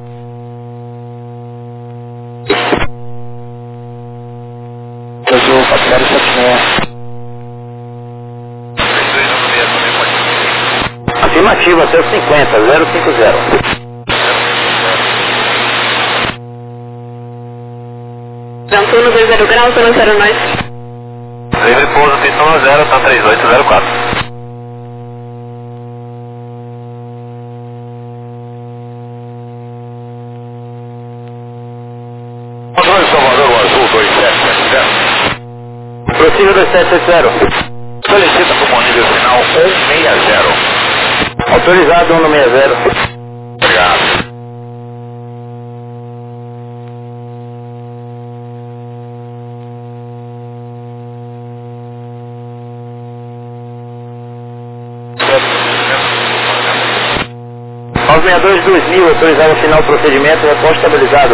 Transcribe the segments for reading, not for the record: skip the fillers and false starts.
Azul 4076. Afirmativa, 050, 050. Ventuno 20 graus, 0 nós. Livre pouso, pistão 0, tá 3804. Salvador, Azul 2770. Prossiga 2780. Solicita como nível final 160. Autorizado 160. Obrigado. Aos 62-2000, autorizado o final do procedimento, resposta estabilizado.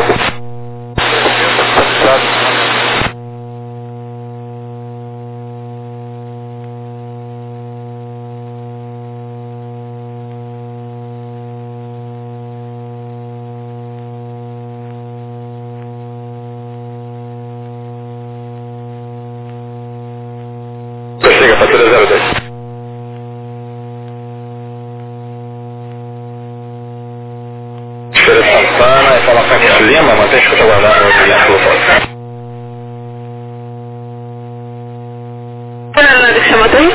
Prossiga, patrulha 02. Santana e fala Francisco Lima, mantém escuta guardada no cliente pelo ponto. Que chama tu?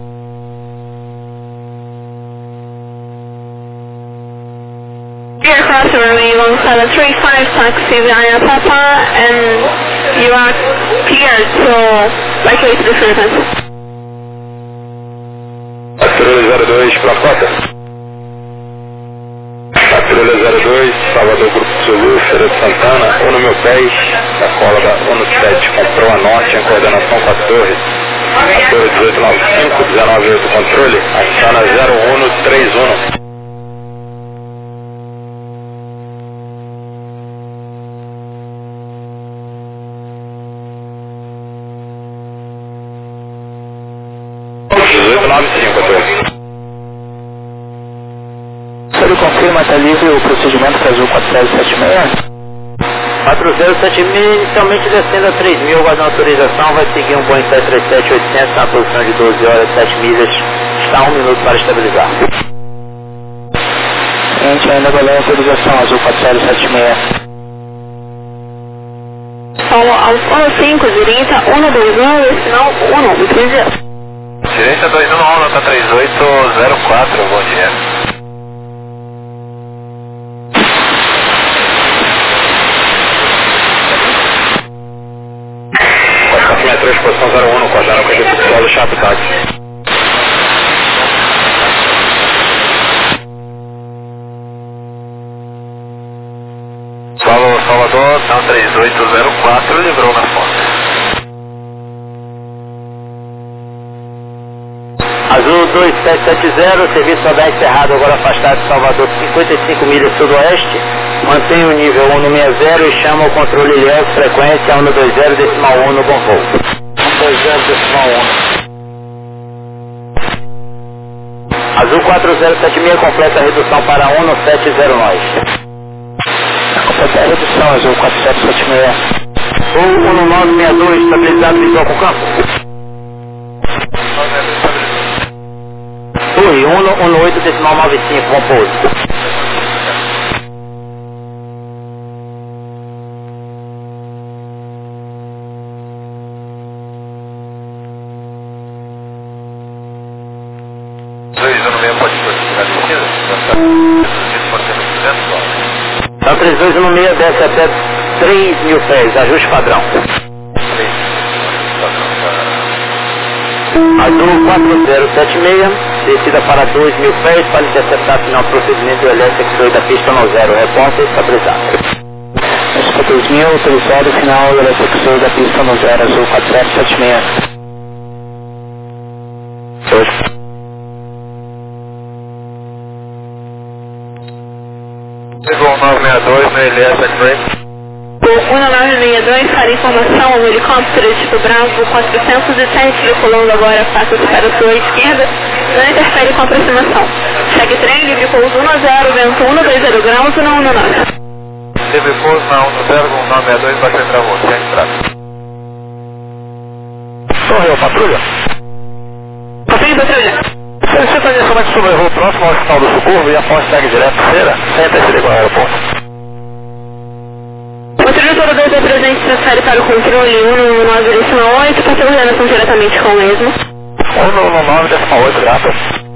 Dear customer, we 1735 taxi via Papa and you are cleared, so likely to the Philippines. Patrulha 02 para a cota. Patrulha 02, Salvador Grupo Zulu, Feira de Santana, Uno 1010, da cola da Uno 7, comprou a norte em coordenação com a torre. A torre 1895, 198 controle, Astana 0131. Ele confirma, está livre o procedimento para Azul 4076? 4076, inicialmente descendo a 3.000, guardando autorização, vai seguir um Boeing 737-800 na posição de 12 horas, 7 milhas, está 1 minuto para estabilizar. Gente, ainda valeu a autorização, Azul 4076. Solo aos 15, direita 121, sinal 1, entendi? Direita 211, tá 3804, bom dia. Posição 01, coordenando com a gente do solo Chapo Táxi. Salvador, tá 3804, livrou na fonte. Azul 2770, serviço bem encerrado, agora afastado de Salvador, 55 milhas sudoeste. Mantém o nível 160 e chama o controle Ilhéus, frequência 120, decimal 1 no bom voo. 120, decimal 1. Azul 4076 completa a redução para 1709. Completa a redução, Azul 4776. Voo 1962, estabilizado visual com campo. Torre 118, decimal 95, bom pouso. Então 3216 desce até 3.000 pés, ajuste padrão. Azul 4076, descida para 2.000 pés para interceptar final do procedimento do elétrico da pista no 0, repórter estabilizado. Para 2000, autorizado, final do elétrico da pista no 0, Azul 4776. Chegou 962 no Elias X-Ray. O 1962 para informação, o helicóptero tipo Bravo 407 circulando agora passa para a sua esquerda, não interfere com a aproximação. Segue trem, livre pouso 10, vento 120 graus e não 19. Livre pouso na 10962, baixou e travou, sem estrada. Correu, patrulha? Confere, patrulha. Você conhece como é que sobrevoo o próximo ao Hospital do Subúrbio e após segue direto para feira, sem interferir com o aeroporto? Patrulha todo 2 é presente, transfere para o controle 119,8, passa a coordenação diretamente com o mesmo. 119,8, graças.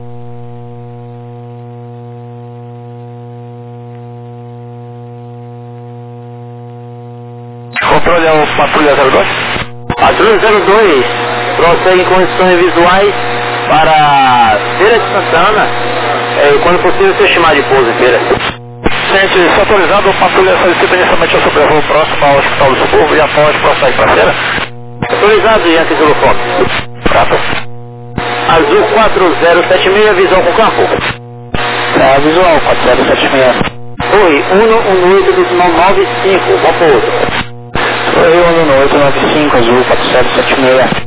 Controle é o Patrulha 02? Patrulha 02, prossegue em condições visuais para Feira de Santana, e quando possível se chamar de pouso em feira. Gente, se autorizado, o Patrulha solicita inicialmente o sobrevoo próximo ao Hospital do Subúrbio e após prossegue para a feira? Autorizado, Yankee Zulu Fox. Graças. Azul 4076, visão com campo. Visual 4076. Oi, 118,95, vamos para o outro. Oi, 11895, azul 4076.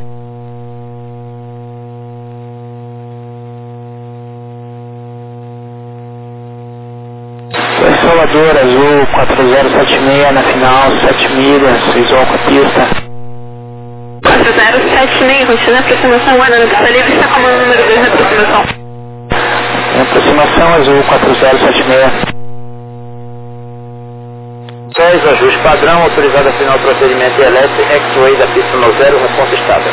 Salvador, azul 4076, na final, 7 milhas, visual com a pista. 4076, continua a aproximação, Ana, na pista livre, está como o número 2 na aproximação. Em aproximação, azul 4076. 10, ajuste padrão, autorizado a final procedimento elétrico, X-Way da pista no 0, resposta estável.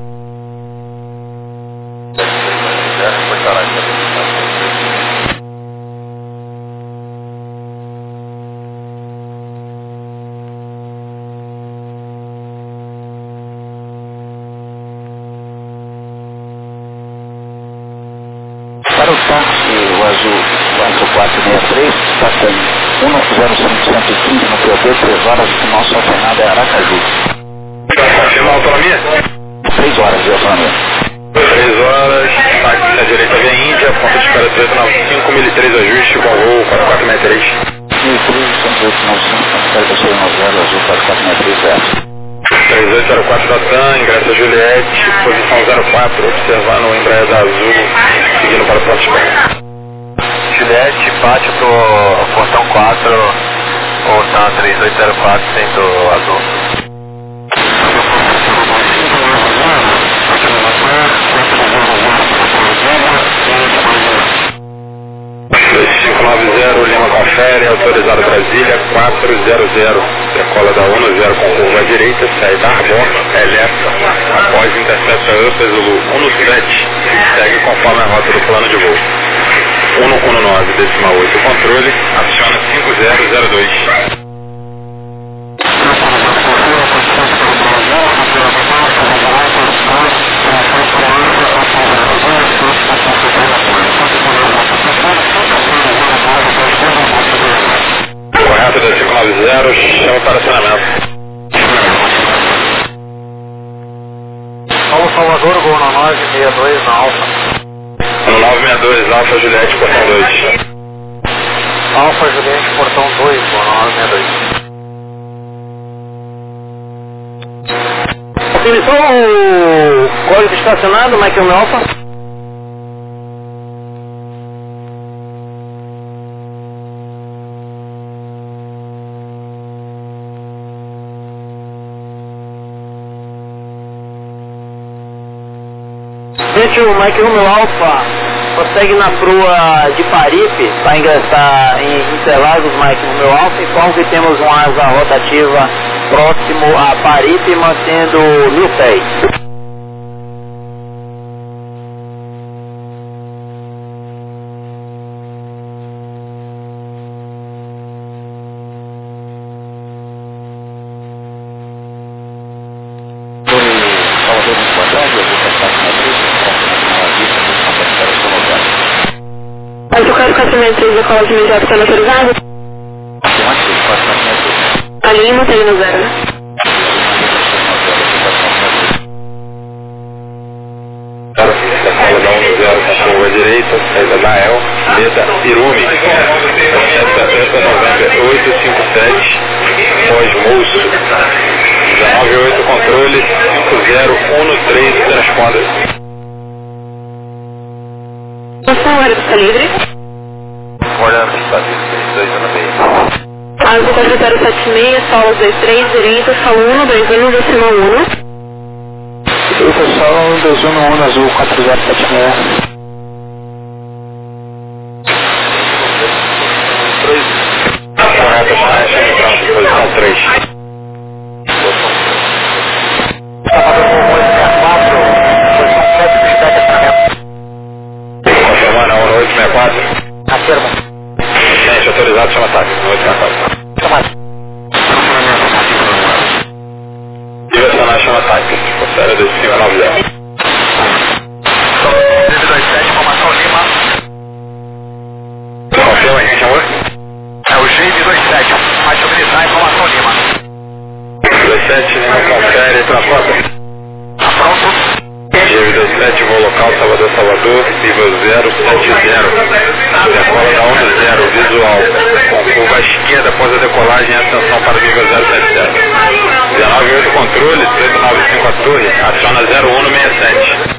Para o táxi, o azul 4463, passando 10515 no POD, 3 horas, o nosso alternado é Aracaju. Confirma a autonomia? 3 horas de autonomia. 3 horas, táxi na direita via Índia, ponto de espera 395, 1003 ajuste, com voo 4463. 1003, 10895, espera que eu chegue no 0, azul 4463, certo. 3804 da TAM, ingresso a Juliette, posição 04, observando o Embraer da Azul, seguindo para o ponto de espera. Juliette, bate pro portão 4, ou TAM 3804, sendo azul. Lima confere, autorizado Brasília 400, decola da 10 com curva à direita, sai da Arbon, Eletro, após intercepta UPA Zulu 17, segue conforme a rota do plano de voo. 119,8, controle, aciona 5002. Correto da 590, chama para acionamento. Vamos Salvador, gol na 962 na Alfa. No 962, Alfa Juliette, portão 2. Alfa Juliette, portão 2, gol na 962. Utilizou o código estacionado, Michael Alpha? Gente, o Mike Romeo Alpha prossegue na proa de Paripe para ingressar em Interlagos. Mike Romeo Alpha informa que temos uma asa rotativa próximo a Paripe, mantendo 1000 pés. Mas o caso 463 da cola de imediato está autorizado? Ali mantém no 0, né? Decola da 10 com curva à direita, saída da El, meta Irume, 9857, pós-moço, 198 controle, 5013 transponder. Você é o área do livre? Olhando que está 32 na meia. Azul 4076, solo 23, direita, solo 121, decimal 1. Direita, solo 211, azul 4076. Correto, posição 3. Confirmando, 1864. Afirma. Gente, autorizado, chama ataque. 1864. Direcionar, chama ataque. Série 2590. 27, informação Lima. Confirma, gente, amor? É o GM27, vai mobilizar, informação Lima. 17, Lima, confere, transporta. Tá pronto? GM27, voo local, Salvador, nível 070. Decola da 10, visual. Com curva à esquerda após a decolagem, atenção para o nível 070. 198 controle, 395 a torre, aciona 0167.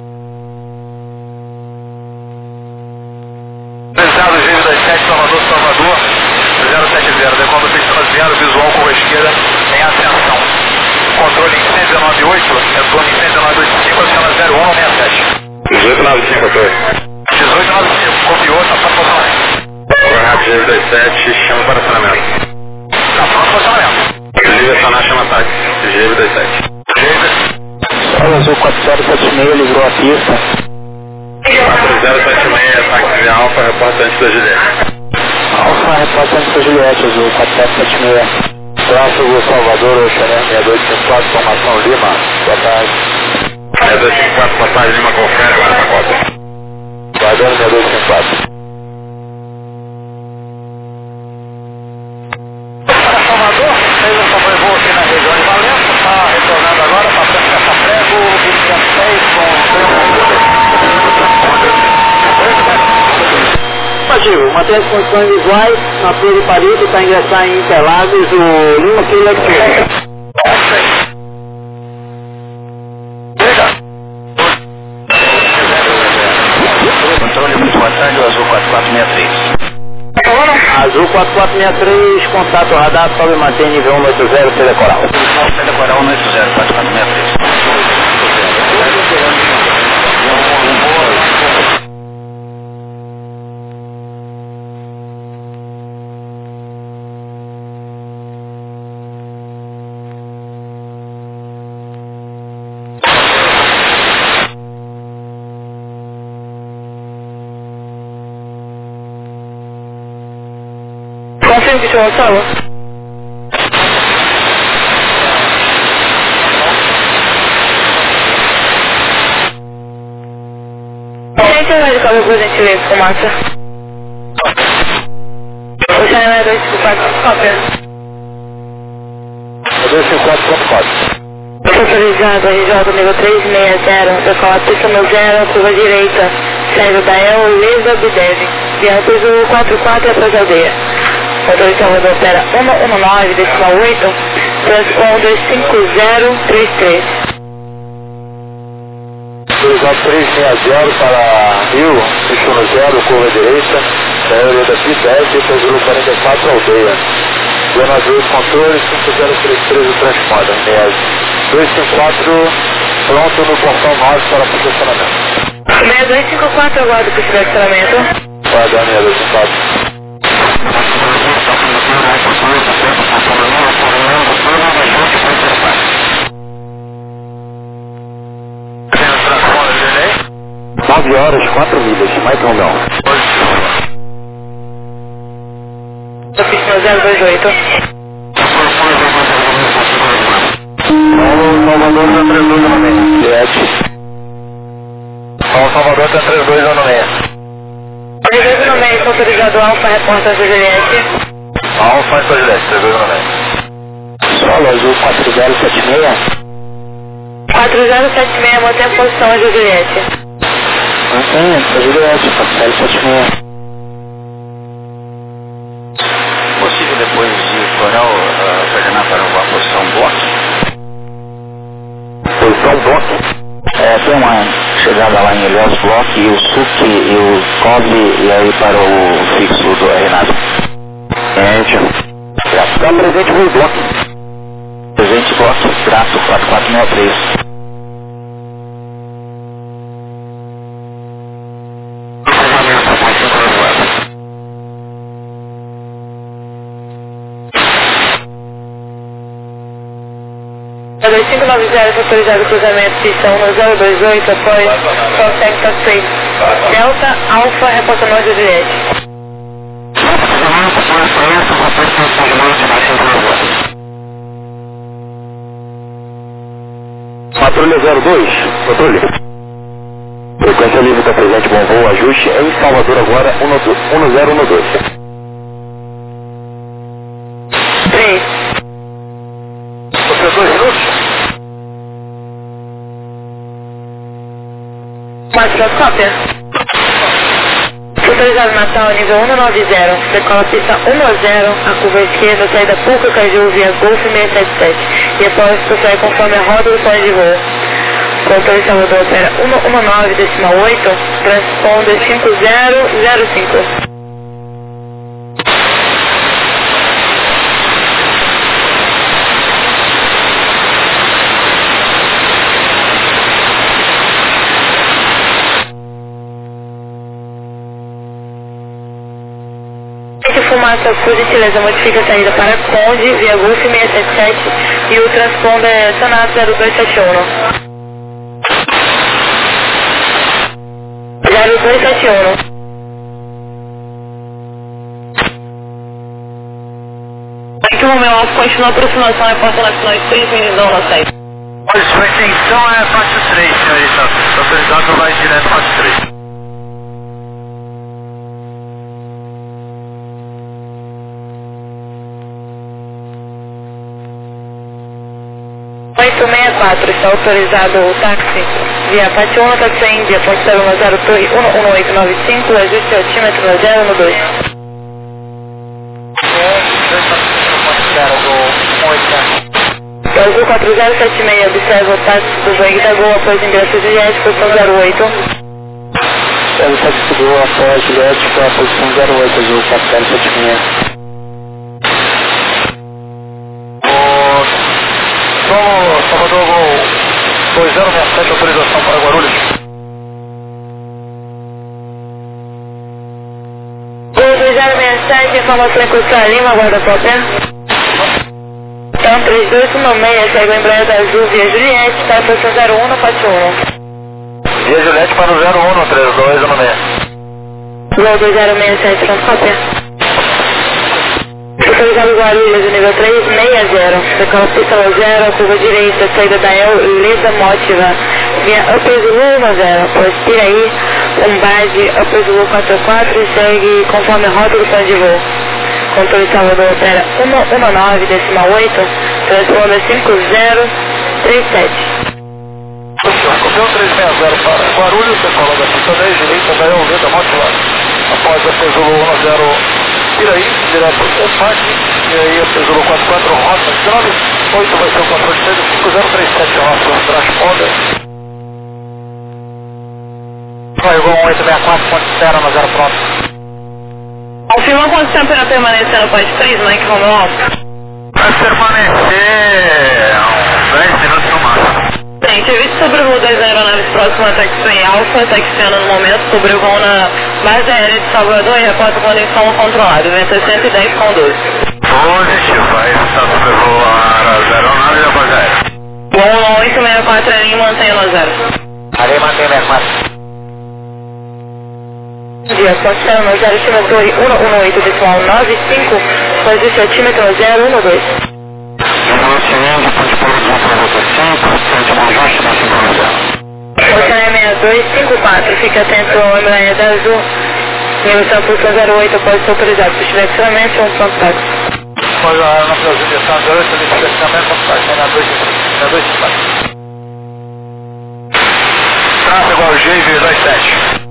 Pesado GM27, Salvador, 070, decola pista 0, visual com a esquerda, em ascensão. Controle em 198, retorno em 198.5, aciona 0167. 1895 a torre. 1895, copiou, tá pronto funcionamento. Correto, GM27, chama para acionamento. Tá pronto funcionamento. Direcionar, chama ataque. GM27. Solo azul 4076, livrou a pista. 4076, ataque de Alfa, reporta antes da Juliette. Alfa, repórter antes da Juliette, azul 4776. Tráfego Salvador, Oxané 6254, formação Lima. Boa tarde. 6254, boa tarde, Lima, confere, agora na cota. Guardando 6254. Para Salvador, fez um sobrevoo aqui na região de Valença, está retornando agora para frente dessa prego, 26 com Ativo, mantém as condições visuais na Pia de Paris, para ingressar em Interlagos, o Lima Kilo Express. Controle, muito boa tarde, o azul 4463. Azul 4463, contato radar, sobe e mantém nível 180, CD Coral. CD Coral 180, 4463. Confirme que o senhor falou. Gente, vai de câmbio, por gentileza, com massa. O China 254, cópia. 254.4. Autorizado, RJ nível 360, decola pista no 0, curva direita, saindo da El, Lisa Bidev. Viatura 44 após a aldeia. Motor Salvador opera 119, decimal 8, transpon 25033. Autorizado 360 para Rio, eixo no 0, curva direita, saída da pista S, depois do 44, aldeia. 298 controle, 5033 o transponder, 254, pronto no portão 9 para posicionamento. 6254, aguardo para o estacionamento. Guardando 6254. Nove horas, 4 milhas, mais um não. Da pista 028. Salvador está 3216. Salvador está 3216. 3216, autorizado Alfa, repórter da Juliette. Alfa e Juliette, 3216. Solo azul 4076. 4076, mantém a posição da Juliette. Mantém, Juliette, 4076. Possível depois de Coral coordenar para uma posição block? Posição block? Tem uma chegada lá em Ilhéus Block e o SUC e o COV e aí para o fixo do Renato. Gente, gratidão. presente voo bloco. Presente bloco, traço 4463. A 2590 foi autorizado o cruzamento pista 1028 após Contact Taxi. Delta Alfa reportando a Juliette. Patrulha 02, patrulha. Frequência livre está presente, bom voo, ajuste em Salvador agora 1012. 3. Você 2 minutos? Cópia. Autorizado Natal, nível 190, decola pista 10, a curva esquerda, saída Puca Caju via Golf 677 e após prossegue conforme a roda do plano de voo. Controle de Salvador opera 119,8, transponder 5005. Fumaça por gentileza, modifica a saída para Conde, via Golf 677 e o transponder Sanato 0271. 0271. Aqui o meu alvo continua a aproximação e porta nacional de 30 milhão na saída. Olha, sua intenção é faixa 3, senhorita. Autorizado vai direto faixa 3. 864, está autorizado o táxi via Pationa, táxi Índia, ponte 010, torre 11895, ajuste altímetro 012. Azul 4076, observa o táxi do Bang da Gol após ingresso de Juliette, posição 08. O táxi do Gol após Juliette para a posição 08, Azul 4076. Salvador 2067, autorização para Guarulhos. Gol 2067, informação em Custódia Lima, guarda própria. Então 3216, segue o Embraer da Azul via Juliette, para a posição 01 no Pátio 1. Via Juliette para o 01, 3216. Gol 2067, pronto, cópia. Autorizado Guarulhos, nível 360, decola pista 0, curva direita, saída da El Leda Mótiva, via Upper Zulu 10, após Piraí, base Upper Zulu 44 e segue conforme a rota do plano de voo. Controle de Salvador opera 119,8, transponder 5037. Recebeu 360 para Guarulhos, decola da pista 10, direita da El Leda Mótiva, após Upper Zulu 10. Piraí, direto para o FAC, e aí a Zulu 44, rota 98 vai ser o controle de saída 5037, nosso transponder. Carregou 1864, ponto espera na 0 pronto. Confirma quanto tempo irá permanecer no Pátio Prisma, que vamos lá? Vai permanecer uns 10 minutos no máximo. Bem, serviço sobrevoo das aeronaves próximas a Taxi Alfa, taxiando no momento, sobrevoo na base aérea de Salvador e reporta condição controlada, vento 110 com 12. Positivo, aí está sobrevoo as aeronaves e a base aérea. Bom, 864 Arim, mantenha no 0. Arim, mantenha 64. Dia, condição no 0, estima torre 118,95, ajuste altímetro 012. Oceania 6254, fica atento ao Embraer da Azul, nível de posição 08, pode ser autorizado. Se estiver extremamente, um ponto táxi. Pode a nossa direção 08, se estiver extremamente, um táxi na 254. Tráfego ao GV27.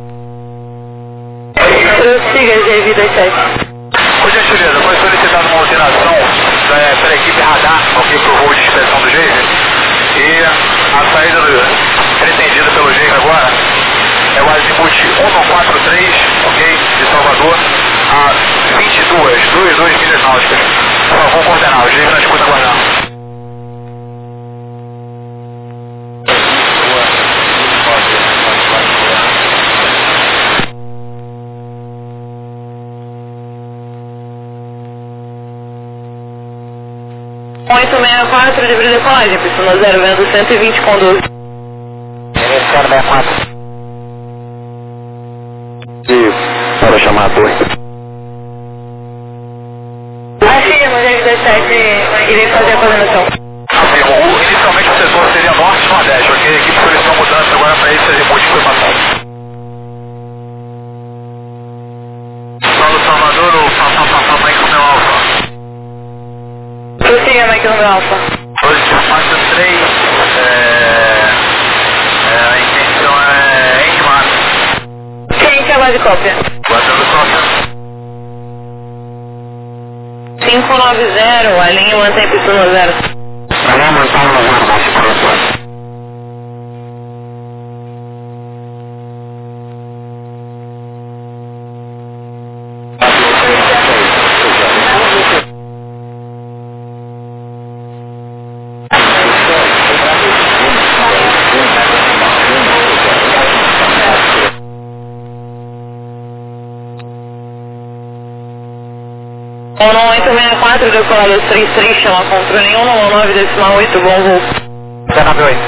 Prossiga, GV27. Por gentileza, foi solicitada uma alteração pela equipe radar, ok, para o voo de inspeção do GV. E a saída pretendida pelo GV agora é o Azimuth 143, ok, de Salvador, a 22 milhas náuticas. Por favor, 864, livre de decolagem, pista no 0, vendo 120 com 12. Iniciando 64. E para chamar a torre. Afirma, Jack 17, irei fazer a coordenação. Afirmo. Inicialmente o setor seria norte e nordeste, ok? A equipe solicitou mudança agora para esse remote que foi passado. Paulo Salvador, o Papa Mike Romeo Alfa. Prossiga, Mike Romeo Alfa. Hoje, faixa 3, a intenção é Engmar. Quem é a base cópia? Guardando cópia. 590, a linha mantém pista no 0. A linha mantém no 0, baixo por enquanto. Ono 864, decolado 33, chama controle 119, decimal 8, bom voo. 198.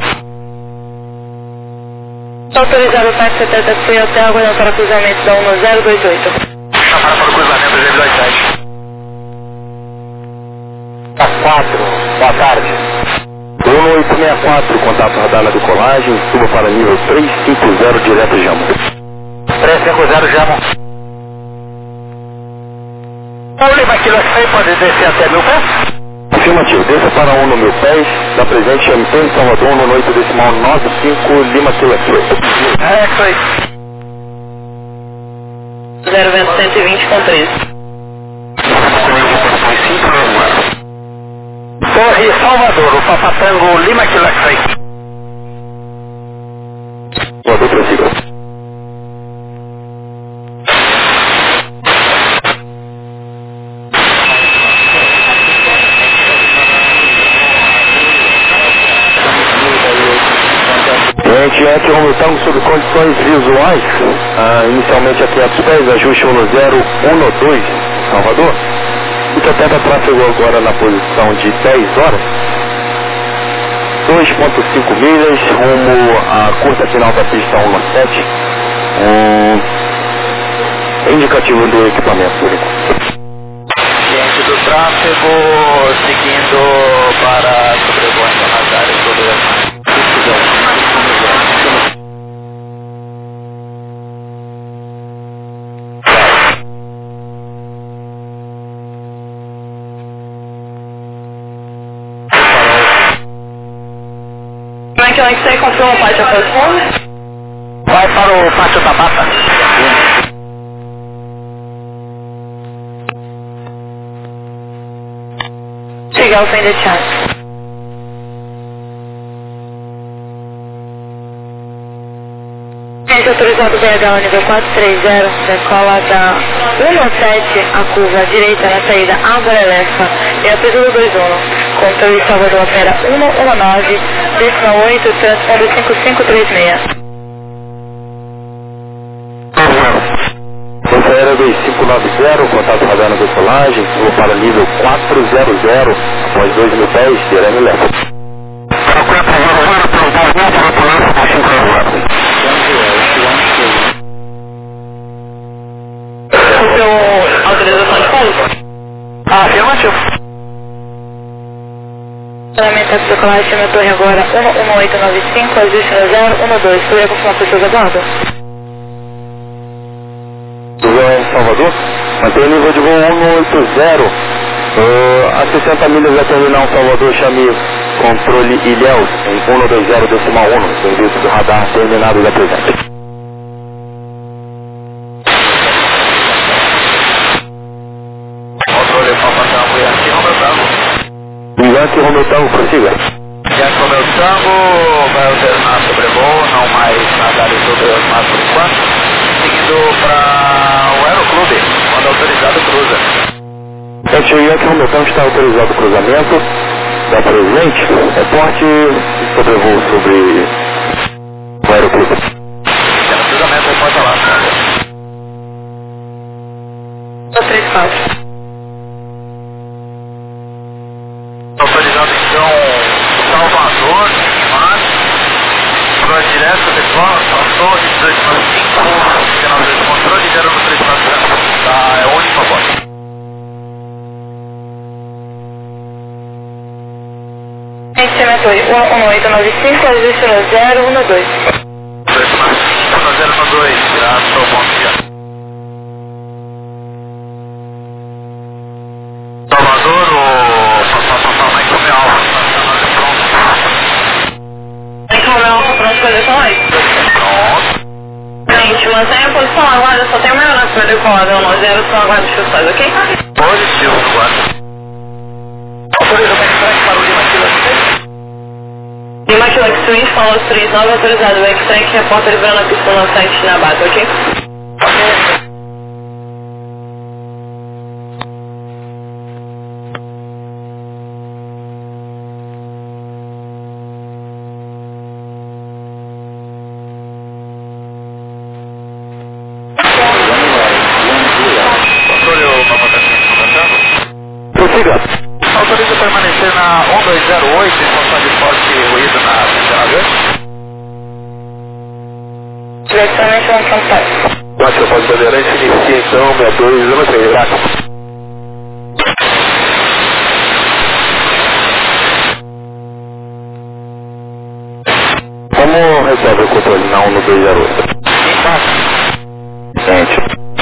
Autorizado o táxi 70C até aguardar para cruzamento da 1028. Chamar para o cruzamento de 27. Tá 4, boa tarde. 1864, contato radar na decolagem, suba para nível 350 direto Jamo. 350 Jamo. O Lima Kilo X pode descer até 1000 pés? Afirmativo, desça para 1 no 1000 pés, da presente MP Salvador, no 8 decimal 95, Lima Kilo X-Ray. É, isso aí. 0 vento 120 com 13. Torre Salvador, o Papatango Lima Kilo X-Ray. Salvador, prossiga. Antes Romultango sob condições visuais, inicialmente aqui a pés, ajuste 10, 12, Salvador. Fica até para tráfego agora na posição de 10 horas. 2,5 milhas, rumo à curta final da pista 117. Indicativo do equipamento, por enquanto. Ciente do tráfego, seguindo para sobrevoando nas áreas do Leão. Como é que você confirma o pátio após o Vai para o Pátio da Mata. chegar ao fim de chance? Autorizado BH nível 430, decola da 17 a curva direita na saída Alvarelefa e a pista do 21. Controle Salvador opera 119, decimal 8, transponder 5536. Força Aérea 2590, contato radar na decolagem, suba para nível 400, após 2.000 pés, teremos leva. Autorização de pouso? Afirmativo. Parlamentar de decolagem, chama a torre agora 11895, ajuste no 012. Poderia confirmar pessoas a bordo? Salvador, mantém o nível de voo 180, a 60 milhas da terminal Salvador, chame controle Ilhéus em 120 decimal 1, serviço do radar terminado da presente. Controle Papatango e aqui Romeu Yankee Romeu Tango, prossiga. Yankee Romeu Tango vai alternar sobrevoo, não mais nas áreas sobre os mares por enquanto. Seguindo para o Aeroclube, quando autorizado cruza. O Yankee Romeu Tango está autorizado o cruzamento da presente, reporte e sobrevoo sobre o Aeroclube. Temos cruzamento, reporta lá. 34. TOI 11895, destino 012. 012, graças, bom dia. Salvador, o Mike Romeo Alfa, Mike Romeo Alfa, pronto, posição 8. pronto. Gente, mantenha a posição, aguarda, só tem uma aeronave para decolar, 0, só aguarda os chutes, ok? Positivo, guarda. Autoriza o backtrack para o Lima Kilo X3. Lima Kilo X3, falou 39, autorizado o backtrack, reporta liberando a pista no site na base, ok? Prossiga. Autoriza permanecer na 1208 em função de forte ruído na central verde. Direcionamento no contato. Ótimo, pode bandeirante, inicia então, 6213, graças. Como resolve o controle na 1208? Gente.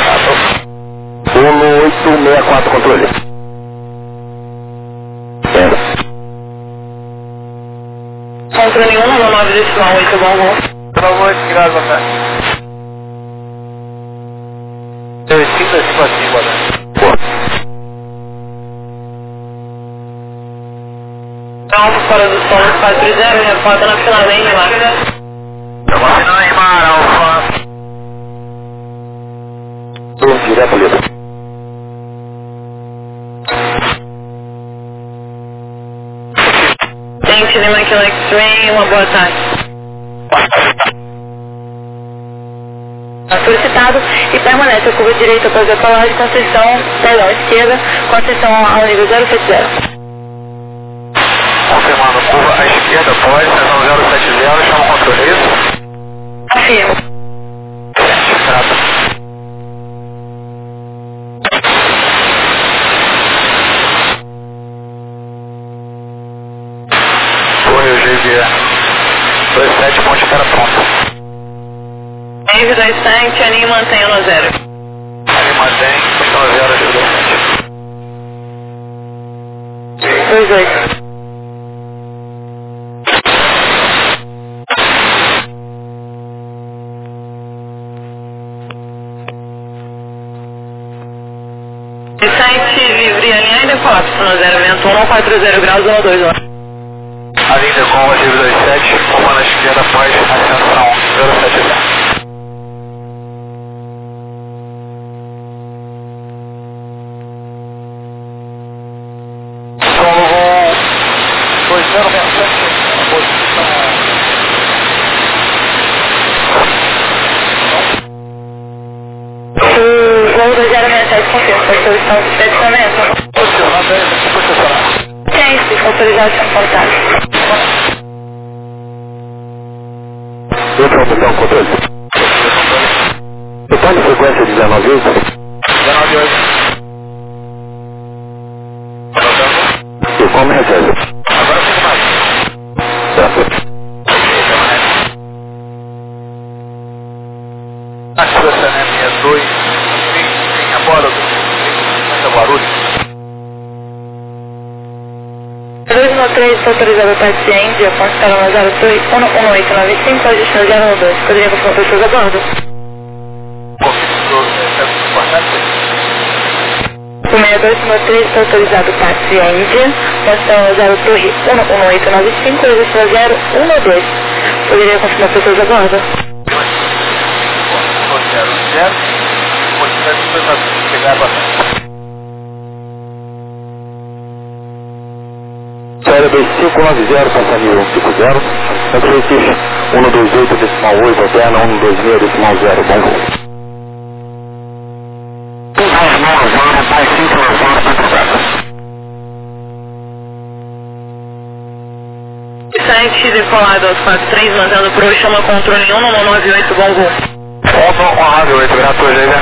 1864 controle. Controle 1, 99 decimal 8, bom voo. Pelo 8, graças a Deus. 5 decimal 5, né? Alfa fora do solo 40, reporta na final da Mar. Estamos assinando aí, Mar, Alfa. Direto ali. Gente, Lima Kilo X-Ray, uma boa tarde. Solicitado e permanece a curva direita após a colagem com seção, perdão, esquerda, com seção ao nível 070. Confirmando, curva à esquerda após, seção 070, chama o controle, isso? Afirmo. Trata. Foi o GV 27, ponte para pronto. Envie 27, aninho e mantenha no 0. Ali mantém, questão 0, GV 28. Site livre, alinhar e decolar, no 0, vento 140 graus, 121. A linha com a GV 27, curva na esquerda após ascensão 070. Autorização contábil. Informação, controle. Total de frequência 198? 198. E como recebe? Agora fica mais. Certo. Aqui você né, minha 2, tem a bola do Guarulhos. 213, autorizado a paciente, a constela na 01895, a destino 012. Poderia confirmar pessoas a bordo? O 6213 está autorizado o paciente, constela 01895, a destino 012. Poderia confirmar pessoas a bordo? 2590, passarinho 150, Antifish 128 decimal 8, alterna 126 decimal 0, bom voo. Site decolado aos 43, mantendo por hoje, chama controle 1198, bom voo. 1198, gratuito, né?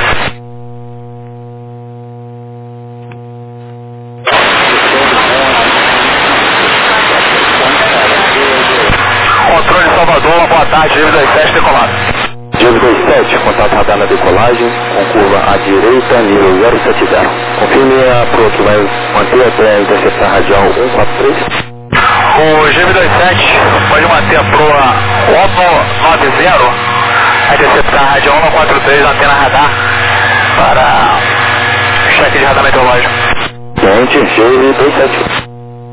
Rádio 27 decolado. Diego 27, contato radar na decolagem, com curva à direita, nível 070. Confirme a proa que vai manter até interceptar radial 143. O GV27 pode manter a proa 190, a interceptar radial 143, antena radar, para cheque de radar meteorológico. Gente, GV27.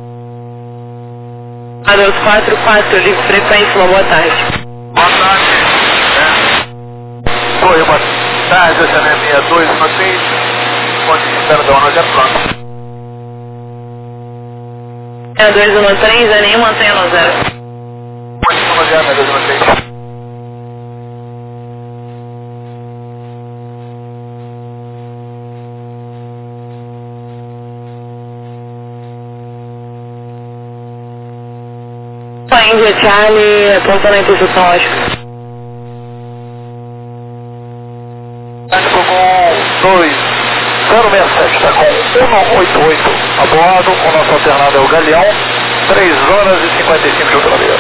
Adeus 44, livre frequência, uma boa tarde. Boa tarde. Oi, boa tarde, essa é a minha 6216, pode espera da ONU de Atlanta. 6213, é nenhuma mantenha no zero. Pode chamar de 6216. Índia Charlie, apontando a posição lógica. Ficou com 2067, está com 188 a bordo, o nosso alternado é o Galeão, 3 horas e 55 de autonomia.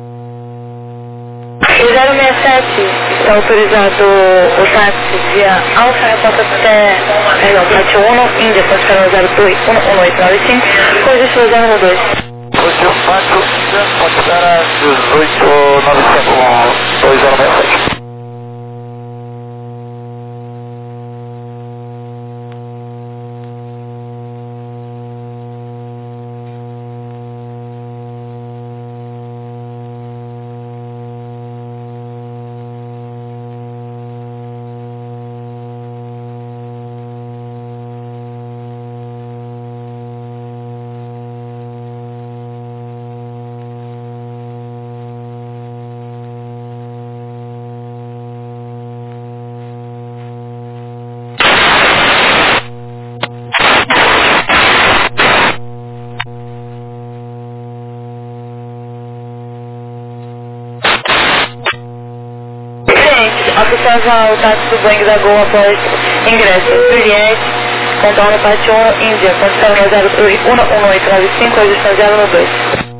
067, está autorizado o táxi via Alfa Repórter até, Pátio 1, Índia, pode ficar no 02-1895, coisa 202. Hoje eu faço, pode estar a 1895, 2067. Observa o táxi do Boeing da Gol após ingresso. Juliette, contorno Pátio 1, Índia, condição 01895, hoje está 012.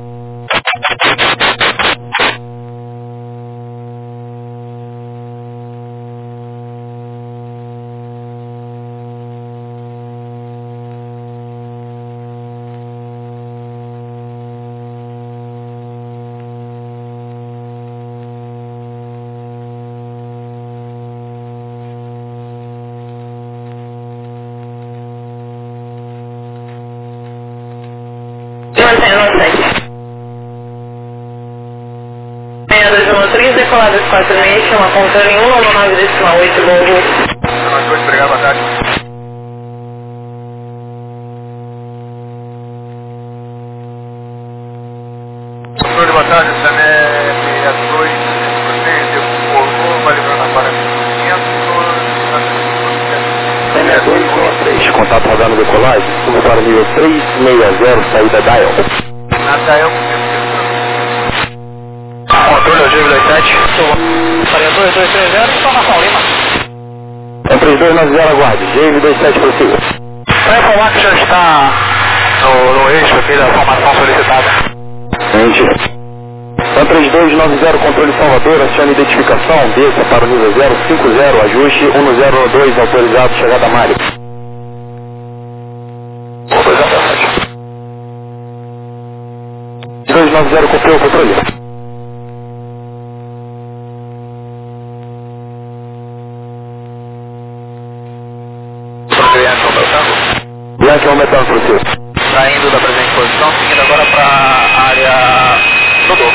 Decolado 46, chama controle em 199,8 Longo. Obrigado, boa tarde. Controle, boa tarde, essa é a 2, decolou, vai livrando agora 6213, contato radar na decolagem, curva para nível 360, saída Dial. Na Dial. Controle ao GV27, faria 2230, informação Lima. É 3290, aguarde, GV27 prossiga. Para informar que já está no eixo aqui da formação solicitada. Gente. É 3290, controle Salvador, acione identificação, desça para o nível 050, ajuste 1012, autorizado, chegada a Mário. 290, copiou o controle. Bianchi aumentando para o seu. Saindo da presente posição, seguindo agora para a área Dodô.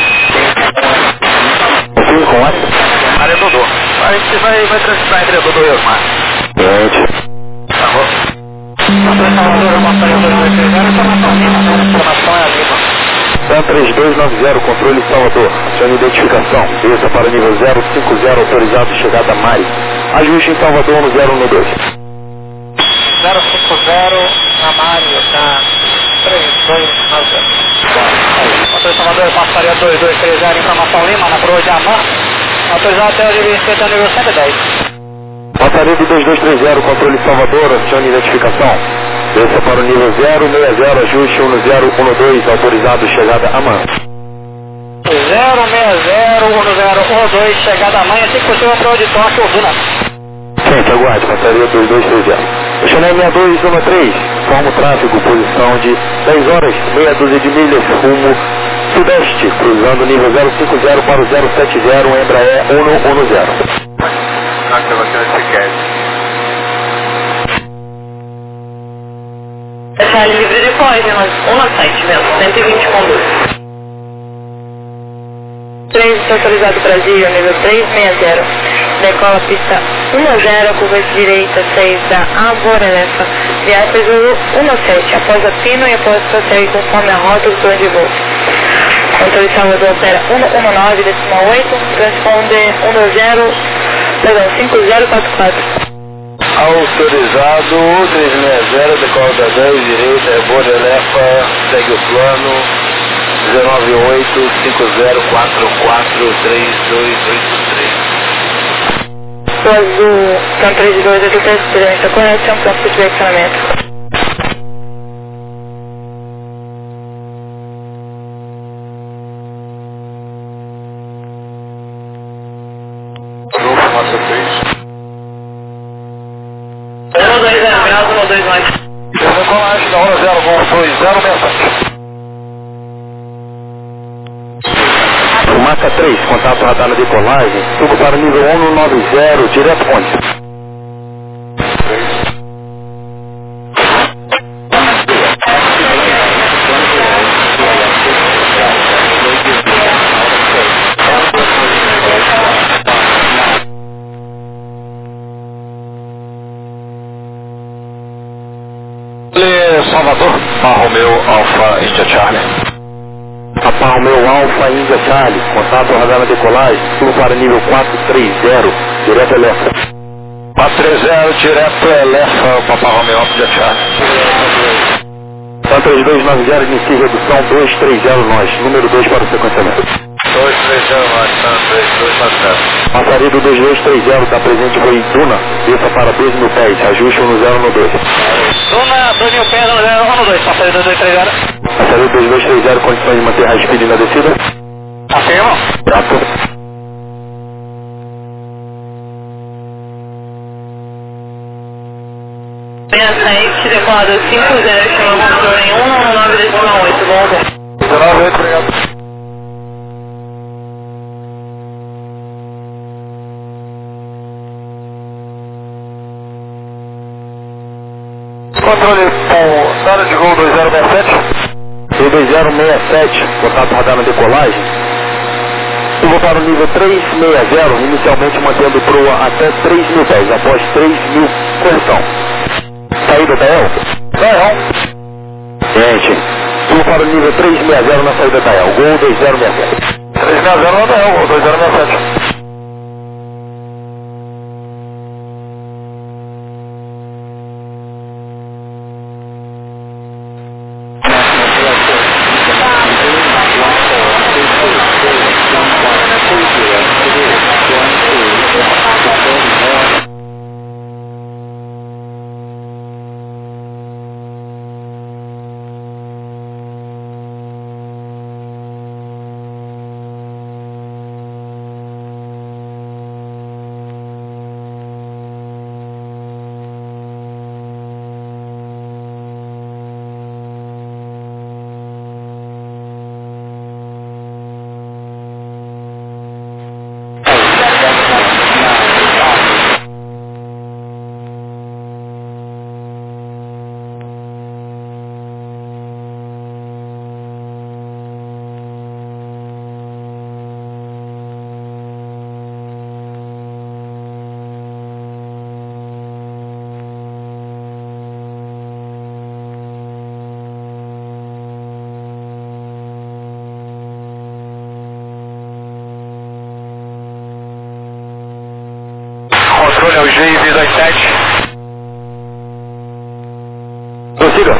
Sim, com área? Área Dodô. A gente vai transitar entre a Dodô e Osmar. Gente. Tá bom. Salvador, Montanha 2230, informação Lima, informação é a Lima. Sam 3290, controle Salvador, acione identificação, desça para o nível 050, autorizado, chegada a Mari. Ajuste em Salvador no 012. 050 na Mário, tá 3290. Motor Salvador, passaria 2230, informação Lima, na proa de Amã. Autorizado até o nível 110. Passaria de 2230, controle Salvador, acione identificação. Desça para o nível 060, ajuste 1012, autorizado, chegada a Amã. 0601012, chegada amanhã, assim que possível para o auditório, Urbana. Gente, aguarde, passaria 2230. Chanel 6213, forma o tráfego, posição de 10 horas, meia dúzia de milhas, rumo sudeste, cruzando nível 050 para o 070, Embraer 110. Charlie livre depois, mas 17 mesmo, 120 com 2. 3 autorizado Brasil, nível 360. Decola pista 10, curva direita 6 da Alvorelefa. Viagem previsão 17, após a Pino e após prossegue conforme a rota do plano de voo. Controle Salvador opera 119,8, transponder 5044. Autorizado 360, decola da 10, direita, Alvorelefa, segue o plano 19850443283. Azul, são 3283, correção, campo de direcionamento. Massa 3. 120, mais. Decolagem da hora 02067. Massa 3, contato radar na decolagem, subo para o nível 190, direto onde? Salvador, Romeo Alfa India Charlie. Papa Romeo Alfa India Charlie, contato radar na decolagem, subo para nível 430, direto Elefa. 430, direto Elefa, Papa Romeo Alfa India Charlie. São 3290, inicia redução 230 nós, número 2 para o sequenciamento. 230 nós, 3290. Passaria do 2230, da presente foi Duna, desça para 2 mil pés, ajuste no 0 no 2. Duna, 2 mil pés, 0 no 2, passaria do 2230. Passaria 2230, condições de manter high speed na descida? Afirma. Prato. Sete, decolado 50, chama controle em 119,8, bom. 19, obrigado. Controle com área de voo 2067. 2067, contato radar na decolagem. Subo para o nível 360, inicialmente mantendo proa até 3 mil pés, após 3 mil correção. Saída da El? Gente, subo para o nível 360 na saída da El, Gol 2067. 360 na da El, Gol 2067. Controle ao GI-27. Prossiga.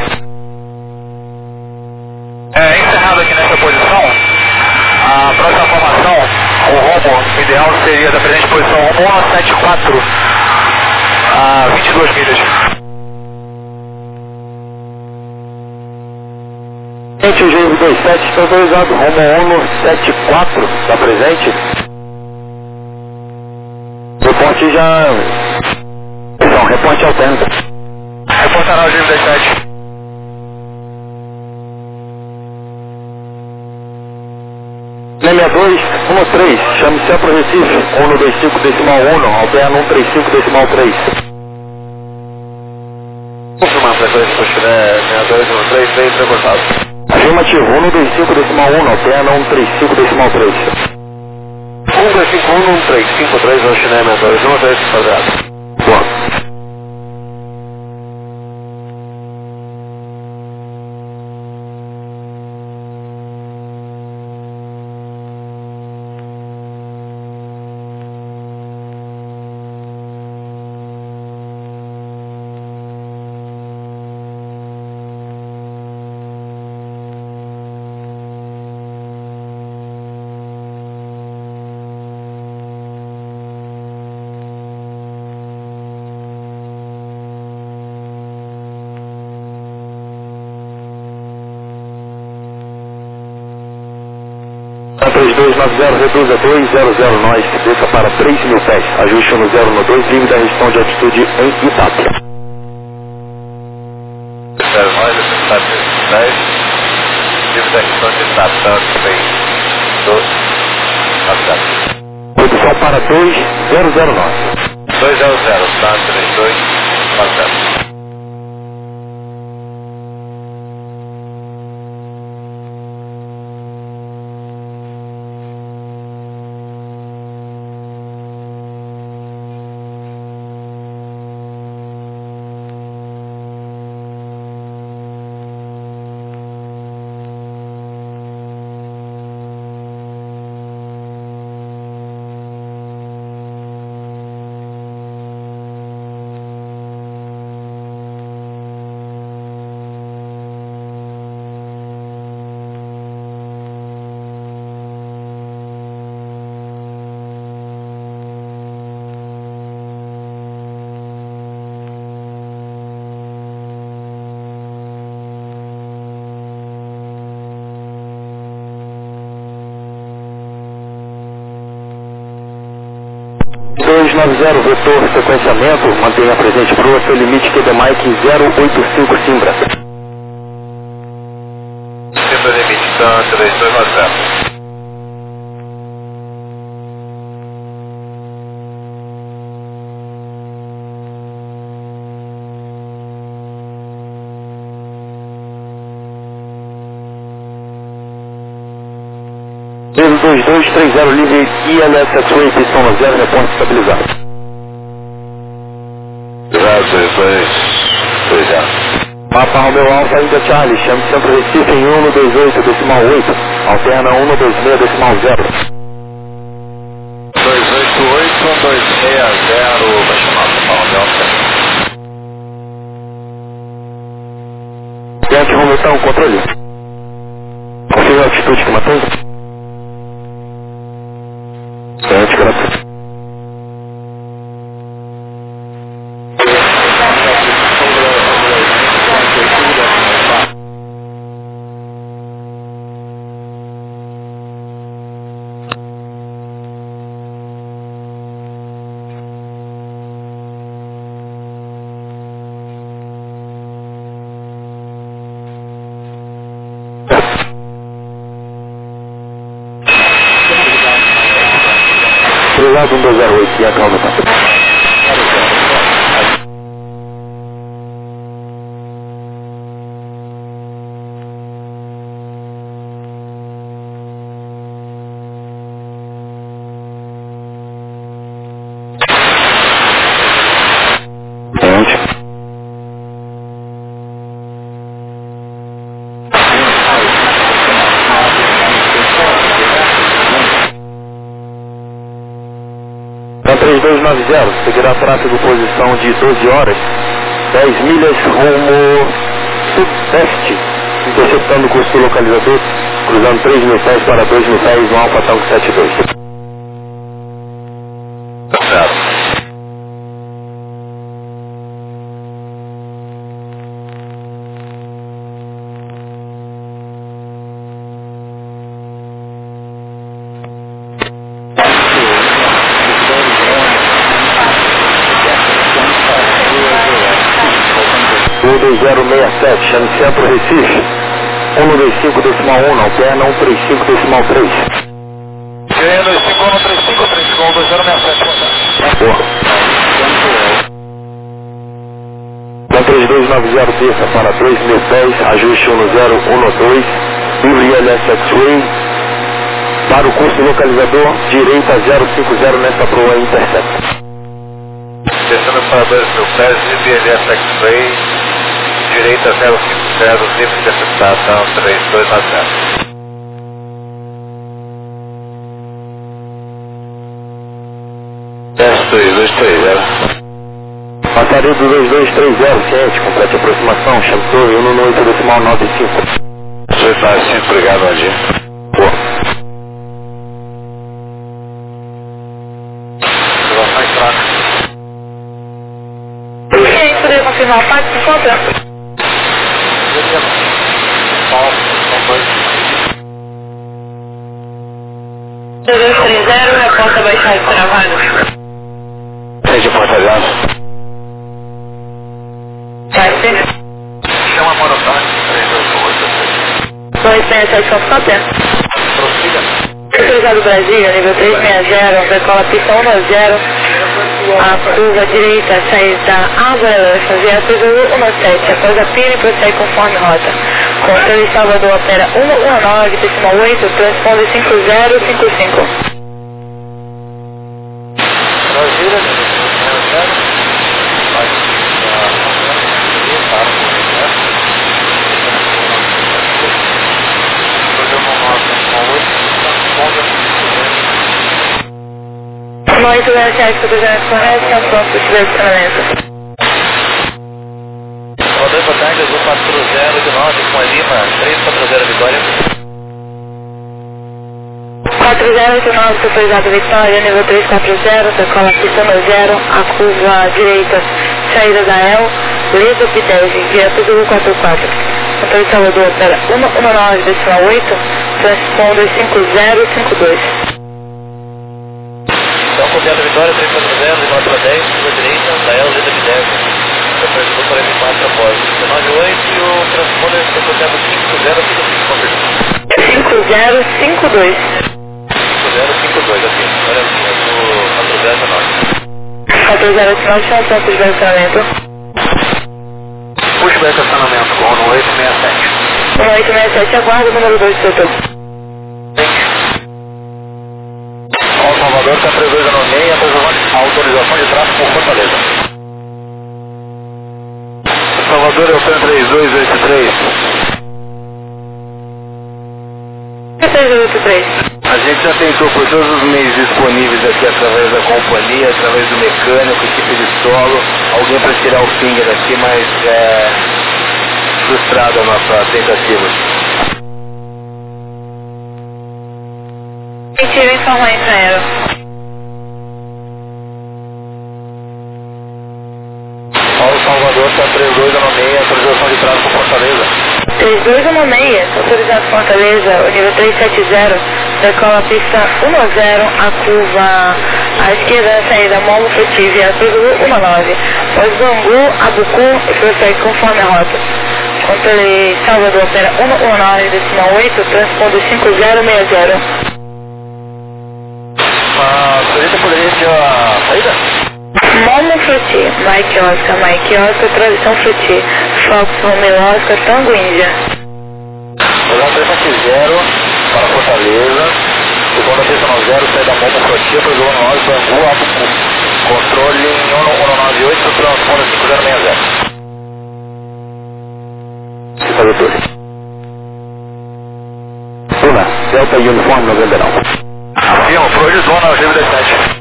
Encerrado aqui nessa posição, a próxima formação, o rumo ideal seria da presente posição 174 a 22 milhas. O GR27 está autorizado, rumo 174, está presente? Reporte já... Não, reporte alterno. Reportará o GR27. Leme 213, chame Centro Recife, 125.1, alterna 135.3. Confirmar a frequência do Chile 6213, bem transportado. Afirmativo, 125.1, alterna 135.3. 135.1, 135.3, Chile 6213, quadrado. Boa. A 3290 reduza 200 nós, desça para 3.000 pés, ajuste no 012, livre da restrição de altitude em Itália. 0 nós, necessidade 10, livre da restrição de Itália, tem 12, aviado. Redução para 2009. 200, tá? 3290. Vetor sequenciamento, mantenha presente proa, seu limite QD Mike 085 Simbra. Simbra limite, tá? 3290. Peso 2230 livre ILS X-Ray, pistão 0, reporte estabilizado. 02230. Mapa Romeo Alfa India Charlie, chame Centro Recife em 128.8, alterna 126.0. 288-1260, vai chamar o Mapa Romeo Alfa. Tente Romeo, um controle. Confirme a altitude que mantém. Tente, graças. Obrigado, 1208, e acalma, tá? Tente. Então 3290, seguirá tráfego posição de 12 horas, 10 milhas rumo sudeste, interceptando o curso localizador, cruzando 3.000 pés para 2.000 pés no Alfa Tango 72. Certo. 12067, chame Centro Recife. 125.1, não perna 135.3. GE 25135, 32067. Boa. Com 3290 terça para 2010, ajuste 1012, livre ILS X-Ray. Para o curso localizador, direita 050 nessa proa Intercept. Descendo para 2010, livre ILS X-Ray, direita 050, livre interceptação 3290. Teste 2230. Passaria do 2230, ciente, complete aproximação, chame torre 118.95. Você faz sim, obrigado, Adi. Boa. Relações troca. Quem poderia confirmar o pátio se encontra? São dois. 2230, reporta baixado travado. Seja portalhado. Chama a monotone, 328. 267 Constância. Prossiga. Autorizado Brasília, nível 360, decola pista 10, a curva direita, saída Água via 17, após a pira e prossegue conforme rota. Controle Salvador opera 119.8, transponde 5055. Brasília, Nós do LCS do Governo Correto, é o ponto de direcionamento. Rodei para tarde, azul 4089 com a Lima, 340 Vitória. 4089, autorizado Vitória, nível 340, decola pista 0, a curva direita, saída da El, Lido P10, via tudo 44. Controle Salvador opera 119.8, transponde 5052. Então, correndo Vitória, 340, de norte para 10, curva direita, Dael, Lido P10. Depois do 44 após 198 e o transponder está correndo 5052. 5052, assim, olha assim, é do 4019. 4089, chama o ponto de direcionamento. Pushback estacionamento com 1867. 1867, aguarda o número 2 do setor. Ó, Salvador está 3296, autorização de tráfego por Fortaleza. Salvador é o 3283. 3283. A gente já tentou por todos os meios disponíveis aqui, através da companhia, através do mecânico, equipe de solo, alguém para tirar o finger aqui, mas é frustrada a nossa tentativa. Mentira, informa aí pra ela. Ó, o Salvador está 3296, autorização de tráfego por Fortaleza. 3216, autorizado Fortaleza, o nível 370, decola a pista 10, a curva à esquerda, saída Momo Frutível, a tudo 19. Pós Bangu, Abucu e prossegue conforme a rota. Controle Salvador opera 119.8, transponde 5060. A senhorita poderia ter a saída? Momo Fruti, Mike Oscar, tradição Fruti, Fox Romeo Oscar, Tango Índia. Programa 370 para Fortaleza, segunda pista 90, saída Momo Fruti, programa 9, Bangu, Abucu. Controle em 198, transponder 5060. Salvador. Luna, Delta Uniforme 99. Afirma, por hoje zona GV17.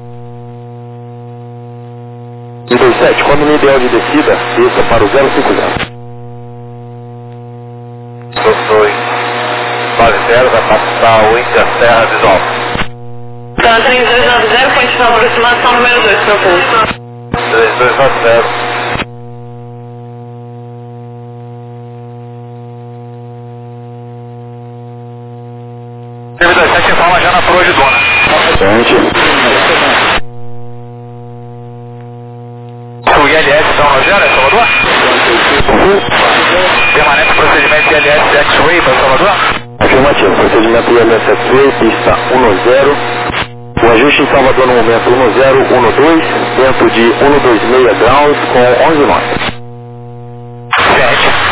27, quando no ideal de descida, desça para o 050. Sofroi. Base 0, vai passar o Interserra visual. Tá, 3290, continua a aproximação número 2, seu pulso. 3290. GV17 informa já na proa de zona. O ILS está no Rogério, Salvador? Permanente procedimento ILS X-Ray para Salvador? Afirmativo, procedimento ILS X-Ray, pista 10. O ajuste em Salvador no momento 1012, dentro de 126 graus com 11 nós. 7.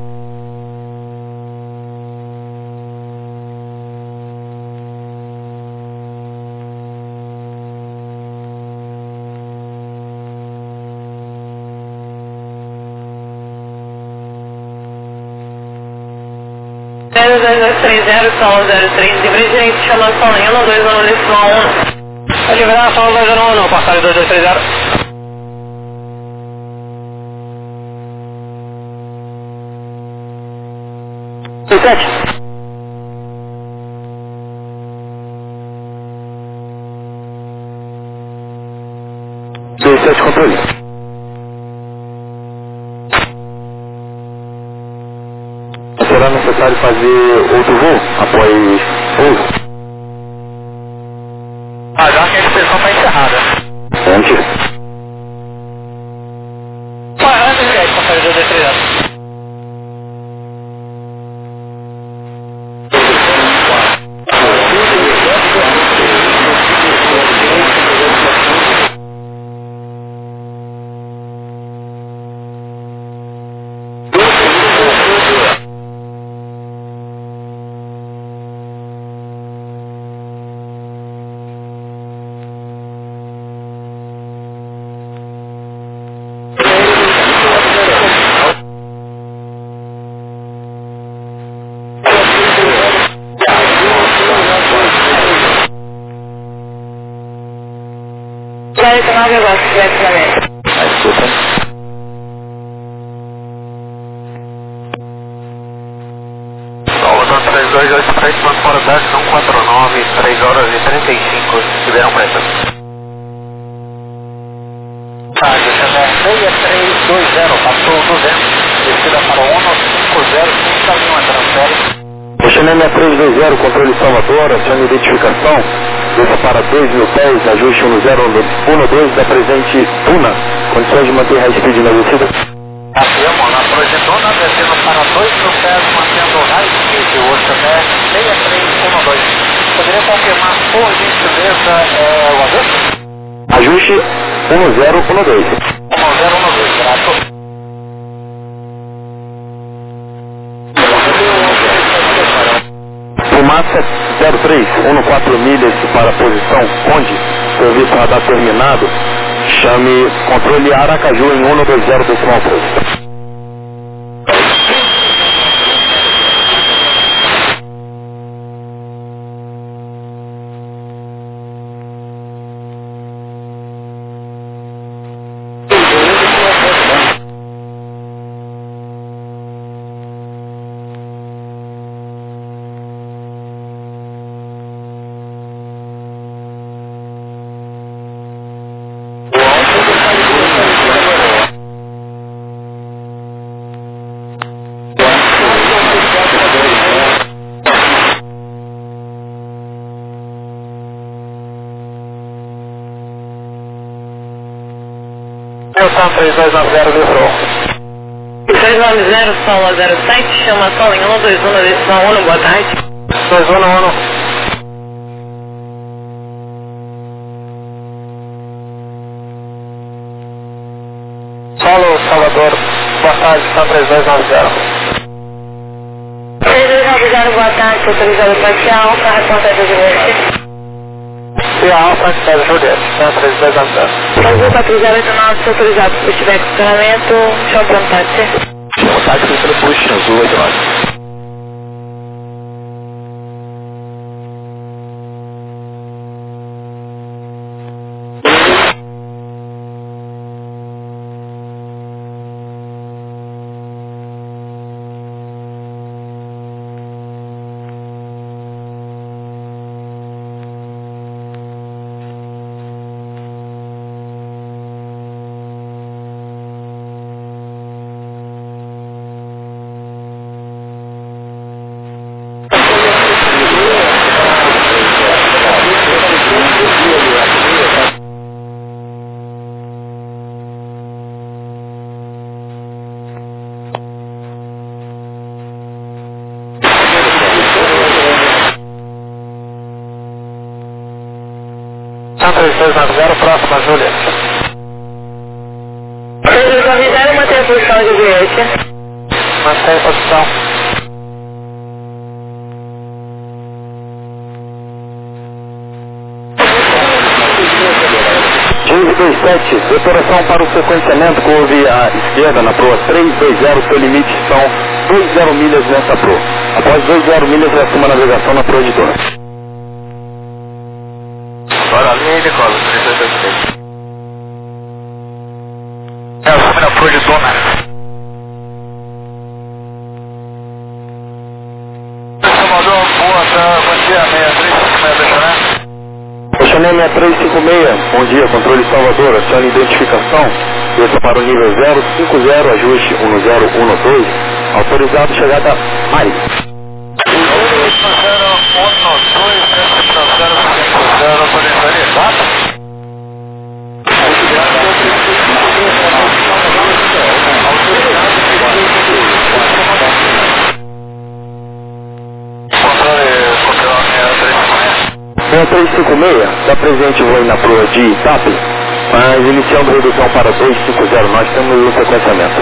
Solo 03, livre direito, chama solo em 121 Pode liberar solo 201, passagem 2230. C7 controle. Será necessário fazer outro voo após pouso? Já que a inspeção está encerrada. Antes. Antes de passagem 2230. Salvador 3283, plano fora da 149, 3 horas e 35, Ribeirão Preto. GCMR 6320, passou 200, descida para 150, caminho a transfere. GCMR 320, controle Salvador, acione identificação, desça para 2.000 pés, ajuste 1012 da presente Tuna, condições de manter high speed na descida. Afirmo, na projetona, descendo para 2.000 pés, mantendo high speed, o GCMR 6312. Poderia confirmar, por gentileza, o ajuste? Ajuste 1012. 1012, grato. Fumaça 03, 14 milhas para a posição Conde, serviço radar terminado, chame controle Aracaju em 120.3. Nelson 3290, livrou. 390, Solo 07, chama Solo em 121, boa tarde. 211. Solo, Salvador, boa tarde, São 3290. 3290, boa tarde, autorizado parcial, para reportagem de você. E a Alfa, Sérgio Juliette, São 3290. Brasil 4089, autorizado, se tiver questionamento, chama para vontade. Boa tarde, Cícero Puxa, Azul 89. 3290, próxima, Juliette. Eles avisaram manter a posição, Juliette. Mantém a posição. Jave 27, depuração para o sequenciamento, curve à esquerda na proa 320, seu limite são 20 milhas nessa proa. Após 20 milhas, reassuma a navegação na proa de Dona. Bora, linha aí, Nicola, 326. Reassume na proa de Dona. Salvador, boa, bom dia, 6356, Deixané 6356, bom dia, controle Salvador, acione identificação, desça para o nível 050, ajuste 1012, autorizado chegada Mari. 012, autorizado. Controle 6356, está presente voo na proa de Itape, mas iniciando redução para 250, nós temos o sequenciamento.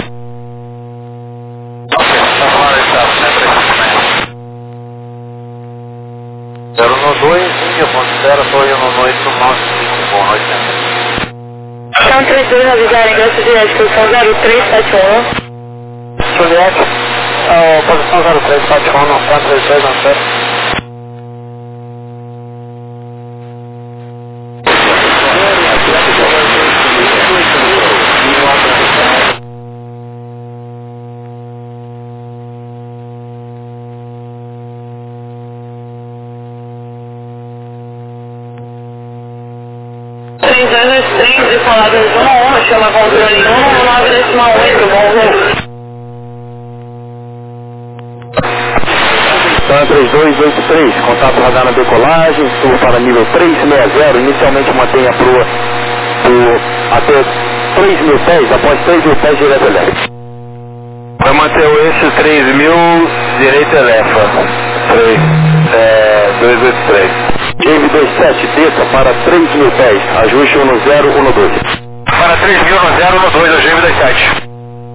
Zero no 2, 1.0, estou indo no 8, 9, 5, bom, 80. São 32 avisaram ingresso direto, posição 0371. Juliette, posição 0371, não está 32, não sei. de palavras 1 a 1, chama controle 1, 9,8, bom voo. Então 3283, contato radar na decolagem, sul para nível 360, inicialmente mantenha a proa até 3.000 pés, após 3.000 pés direto elétrico. Vai manter o eixo 3.000, direito elefa. 283. Jave 27, desça para 3.000 pés, ajuste 1012. Para 3.000 no 012, a Jave 27.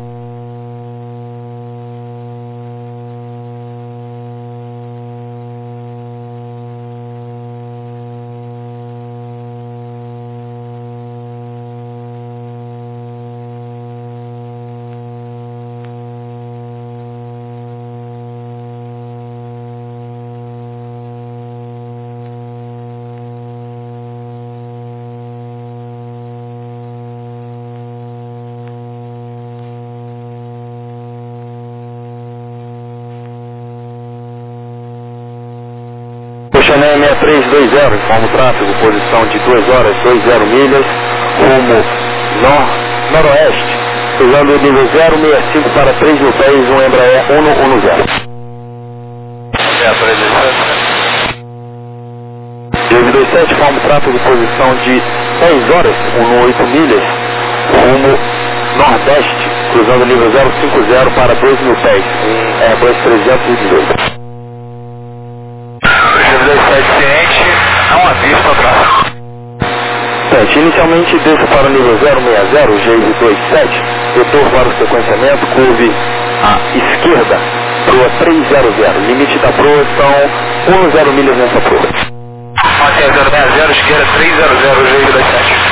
Chané 6320, informa o tráfego, posição de 2 horas, 20 milhas, rumo noroeste, usando o nível 065 para 3.000 pés, um Embraer 110. Jave 27, informa o tráfego, posição de 10 horas, 8 milhas, rumo nordeste, cruzando o nível 050 para 2.000 pés, um Airbus 318. Ciente, não avista o tráfego. Inicialmente desça para o nível 060, Jave 27, retorno para o sequenciamento, curve à esquerda, proa 300, limite da proa são 10 milhas nessa proa. Mantenha 060, esquerda 300, Jave 27.